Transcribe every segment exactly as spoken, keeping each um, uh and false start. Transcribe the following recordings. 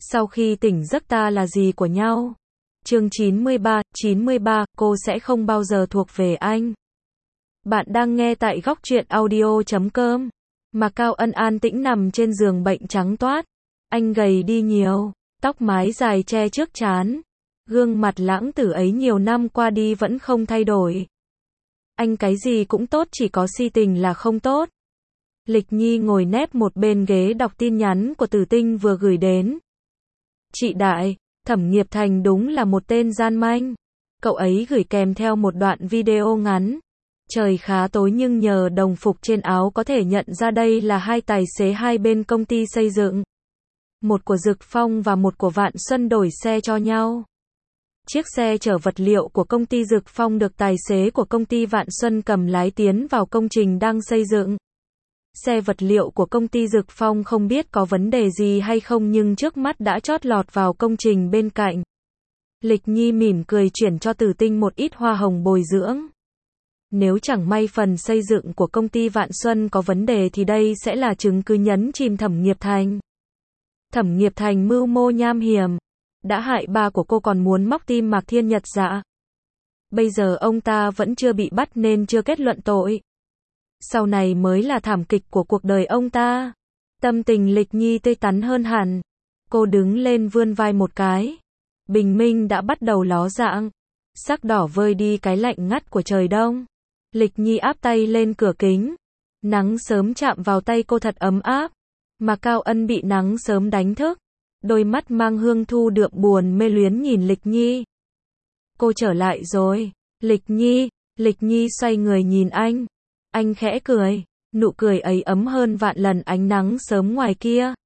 Sau khi tỉnh giấc ta là gì của nhau? Chương chín mươi ba, chín mươi ba, cô sẽ không bao giờ thuộc về anh. Bạn đang nghe tại góc truyện audio chấm com. Mạc Cao Ân an tĩnh nằm trên giường bệnh trắng toát. Anh gầy đi nhiều, tóc mái dài che trước trán. Gương mặt lãng tử ấy nhiều năm qua đi vẫn không thay đổi. Anh cái gì cũng tốt, chỉ có si tình là không tốt. Lịch Nhi ngồi nép một bên ghế đọc tin nhắn của Tử Tinh vừa gửi đến. Chị Đại, Thẩm Nghiệp Thành đúng là một tên gian manh. Cậu ấy gửi kèm theo một đoạn video ngắn. Trời khá tối nhưng nhờ đồng phục trên áo có thể nhận ra đây là hai tài xế hai bên công ty xây dựng. Một của Dực Phong và một của Vạn Xuân đổi xe cho nhau. Chiếc xe chở vật liệu của công ty Dực Phong được tài xế của công ty Vạn Xuân cầm lái tiến vào công trình đang xây dựng. Xe vật liệu của công ty Dực Phong không biết có vấn đề gì hay không nhưng trước mắt đã chót lọt vào công trình bên cạnh. Lịch Nhi mỉm cười chuyển cho Tử Tinh một ít hoa hồng bồi dưỡng. Nếu chẳng may phần xây dựng của công ty Vạn Xuân có vấn đề thì đây sẽ là chứng cứ nhấn chìm Thẩm Nghiệp Thành. Thẩm Nghiệp Thành mưu mô nham hiểm, đã hại ba của cô còn muốn móc tim Mạc Thiên Nhật Dạ. Bây giờ ông ta vẫn chưa bị bắt nên chưa kết luận tội. Sau này mới là thảm kịch của cuộc đời ông ta. Tâm tình Lịch Nhi tươi tắn hơn hẳn. Cô đứng lên vươn vai một cái. Bình minh đã bắt đầu ló dạng. Sắc đỏ vơi đi cái lạnh ngắt của trời đông. Lịch Nhi áp tay lên cửa kính. Nắng sớm chạm vào tay cô thật ấm áp. Mà Cao Ân bị nắng sớm đánh thức. Đôi mắt mang hương thu đượm buồn mê luyến nhìn Lịch Nhi. Cô trở lại rồi. Lịch Nhi, Lịch Nhi xoay người nhìn anh. Anh khẽ cười, nụ cười ấy ấm hơn vạn lần ánh nắng sớm ngoài kia.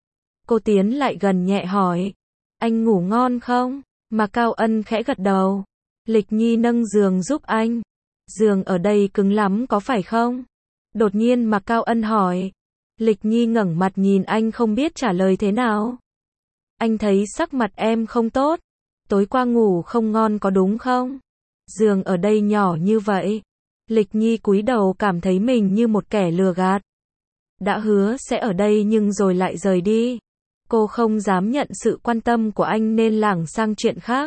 Cô tiến lại gần nhẹ hỏi, anh ngủ ngon không? Mà Cao Ân khẽ gật đầu. Lịch Nhi nâng giường giúp anh. Giường ở đây cứng lắm có phải không? Đột nhiên mà Cao Ân hỏi. Lịch Nhi ngẩng mặt nhìn anh không biết trả lời thế nào. Anh thấy sắc mặt em không tốt. Tối qua ngủ không ngon có đúng không? Giường ở đây nhỏ như vậy. Lịch Nhi cúi đầu cảm thấy mình như một kẻ lừa gạt. Đã hứa sẽ ở đây nhưng rồi lại rời đi. Cô không dám nhận sự quan tâm của anh nên lảng sang chuyện khác.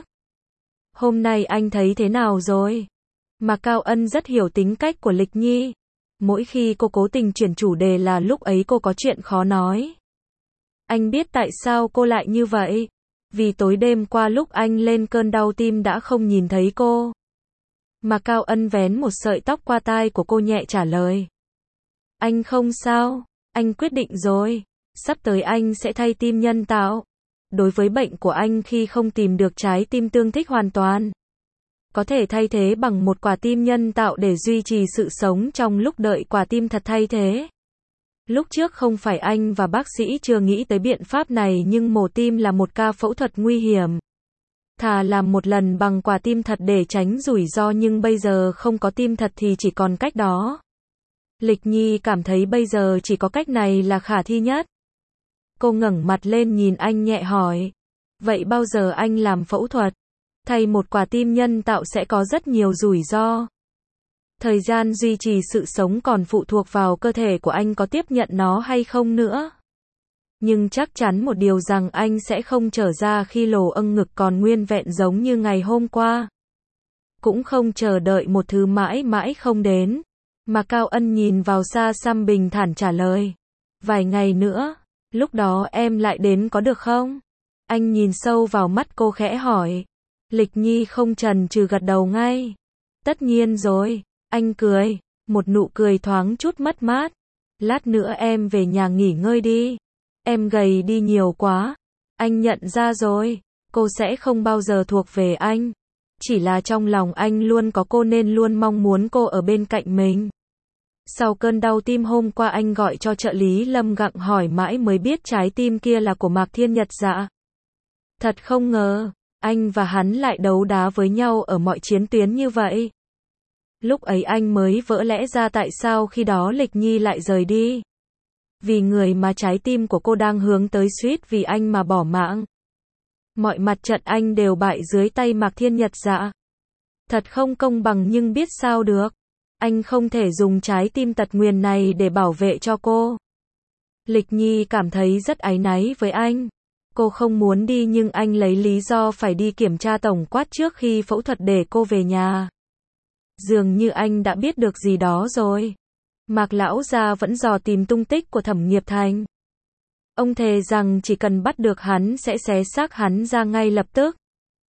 Hôm nay anh thấy thế nào rồi? Mà Cao Ân rất hiểu tính cách của Lịch Nhi. Mỗi khi cô cố tình chuyển chủ đề là lúc ấy cô có chuyện khó nói. Anh biết tại sao cô lại như vậy. Vì tối đêm qua lúc anh lên cơn đau tim đã không nhìn thấy cô. Mà Cao Ân vén một sợi tóc qua tai của cô nhẹ trả lời. Anh không sao, anh quyết định rồi. Sắp tới anh sẽ thay tim nhân tạo. Đối với bệnh của anh khi không tìm được trái tim tương thích hoàn toàn, có thể thay thế bằng một quả tim nhân tạo để duy trì sự sống trong lúc đợi quả tim thật thay thế. Lúc trước không phải anh và bác sĩ chưa nghĩ tới biện pháp này nhưng mổ tim là một ca phẫu thuật nguy hiểm. Thà làm một lần bằng quả tim thật để tránh rủi ro nhưng bây giờ không có tim thật thì chỉ còn cách đó. Lịch Nhi cảm thấy bây giờ chỉ có cách này là khả thi nhất. Cô ngẩng mặt lên nhìn anh nhẹ hỏi. Vậy bao giờ anh làm phẫu thuật? Thay một quả tim nhân tạo sẽ có rất nhiều rủi ro. Thời gian duy trì sự sống còn phụ thuộc vào cơ thể của anh có tiếp nhận nó hay không nữa. Nhưng chắc chắn một điều rằng anh sẽ không trở ra khi lỗ âng ngực còn nguyên vẹn giống như ngày hôm qua. Cũng không chờ đợi một thứ mãi mãi không đến. Mà Cao Ân nhìn vào xa xăm bình thản trả lời. Vài ngày nữa, lúc đó em lại đến có được không? Anh nhìn sâu vào mắt cô khẽ hỏi. Lịch Nhi không chần chừ gật đầu ngay. Tất nhiên rồi, anh cười, một nụ cười thoáng chút mất mát. Lát nữa em về nhà nghỉ ngơi đi. Em gầy đi nhiều quá. Anh nhận ra rồi, cô sẽ không bao giờ thuộc về anh. Chỉ là trong lòng anh luôn có cô nên luôn mong muốn cô ở bên cạnh mình. Sau cơn đau tim hôm qua anh gọi cho trợ lý Lâm gặng hỏi mãi mới biết trái tim kia là của Mạc Thiên Nhật Dạ. Thật không ngờ, anh và hắn lại đấu đá với nhau ở mọi chiến tuyến như vậy. Lúc ấy anh mới vỡ lẽ ra tại sao khi đó Lịch Nhi lại rời đi. Vì người mà trái tim của cô đang hướng tới suýt vì anh mà bỏ mạng. Mọi mặt trận anh đều bại dưới tay Mạc Thiên Nhật Dạ. Thật không công bằng nhưng biết sao được. Anh không thể dùng trái tim tật nguyền này để bảo vệ cho cô. Lịch Nhi cảm thấy rất áy náy với anh. Cô không muốn đi nhưng anh lấy lý do phải đi kiểm tra tổng quát trước khi phẫu thuật để cô về nhà. Dường như anh đã biết được gì đó rồi. Mạc lão gia vẫn dò tìm tung tích của Thẩm Nghiệp Thành. Ông thề rằng chỉ cần bắt được hắn sẽ xé xác hắn ra ngay lập tức.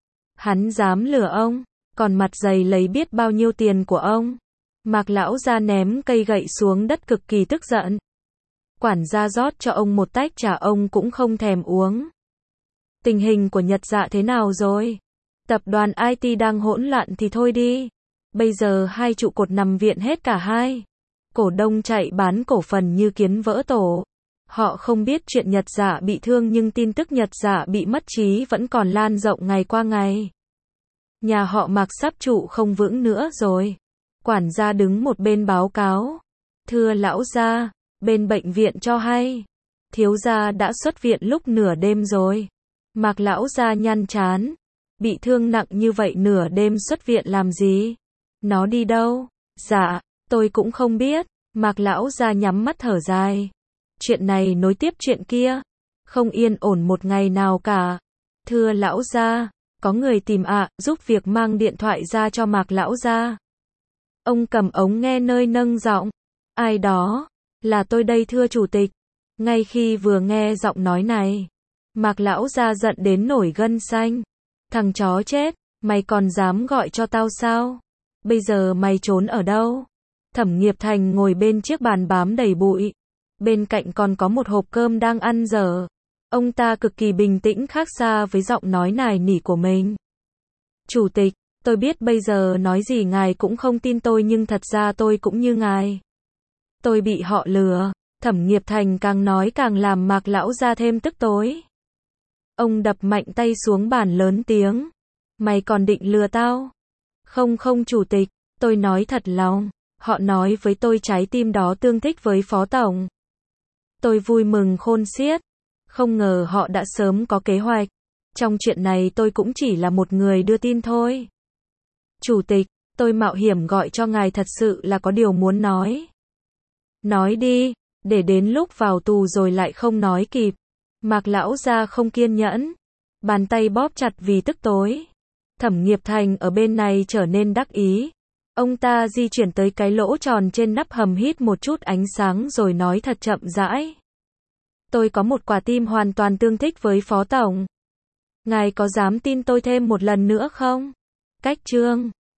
Hắn dám lừa ông, còn mặt dày lấy biết bao nhiêu tiền của ông. Mạc lão gia ném cây gậy xuống đất cực kỳ tức giận. Quản gia rót cho ông một tách trà ông cũng không thèm uống. Tình hình của Nhật Dạ thế nào rồi? Tập đoàn i tê đang hỗn loạn thì thôi đi. Bây giờ hai trụ cột nằm viện hết cả hai. Cổ đông chạy bán cổ phần như kiến vỡ tổ. Họ không biết chuyện Nhật Dạ bị thương nhưng tin tức Nhật Dạ bị mất trí vẫn còn lan rộng ngày qua ngày. Nhà họ Mạc sắp trụ không vững nữa rồi. Quản gia đứng một bên báo cáo. Thưa lão gia, bên bệnh viện cho hay. Thiếu gia đã xuất viện lúc nửa đêm rồi. Mạc lão gia nhăn trán. Bị thương nặng như vậy nửa đêm xuất viện làm gì? Nó đi đâu? Dạ, tôi cũng không biết. Mạc lão gia nhắm mắt thở dài. Chuyện này nối tiếp chuyện kia. Không yên ổn một ngày nào cả. Thưa lão gia, có người tìm ạ, giúp việc mang điện thoại ra cho Mạc lão gia. Ông cầm ống nghe nơi nâng giọng. Ai đó? Là tôi đây thưa chủ tịch. Ngay khi vừa nghe giọng nói này, Mạc lão gia giận đến nổi gân xanh. Thằng chó chết, mày còn dám gọi cho tao sao? Bây giờ mày trốn ở đâu? Thẩm Nghiệp Thành ngồi bên chiếc bàn bám đầy bụi. Bên cạnh còn có một hộp cơm đang ăn dở. Ông ta cực kỳ bình tĩnh khác xa với giọng nói nài nỉ của mình. Chủ tịch, tôi biết bây giờ nói gì ngài cũng không tin tôi nhưng thật ra tôi cũng như ngài. Tôi bị họ lừa. Thẩm Nghiệp Thành càng nói càng làm Mạc lão gia thêm tức tối. Ông đập mạnh tay xuống bàn lớn tiếng. Mày còn định lừa tao? Không không chủ tịch, tôi nói thật lòng. Họ nói với tôi trái tim đó tương thích với phó tổng. Tôi vui mừng khôn xiết. Không ngờ họ đã sớm có kế hoạch. Trong chuyện này tôi cũng chỉ là một người đưa tin thôi. Chủ tịch, tôi mạo hiểm gọi cho ngài thật sự là có điều muốn nói. Nói đi, để đến lúc vào tù rồi lại không nói kịp. Mạc lão gia không kiên nhẫn. Bàn tay bóp chặt vì tức tối. Thẩm Nghiệp Thành ở bên này trở nên đắc ý. Ông ta di chuyển tới cái lỗ tròn trên nắp hầm hít một chút ánh sáng rồi nói thật chậm rãi. Tôi có một quả tim hoàn toàn tương thích với phó tổng. Ngài có dám tin tôi thêm một lần nữa không? Cách chương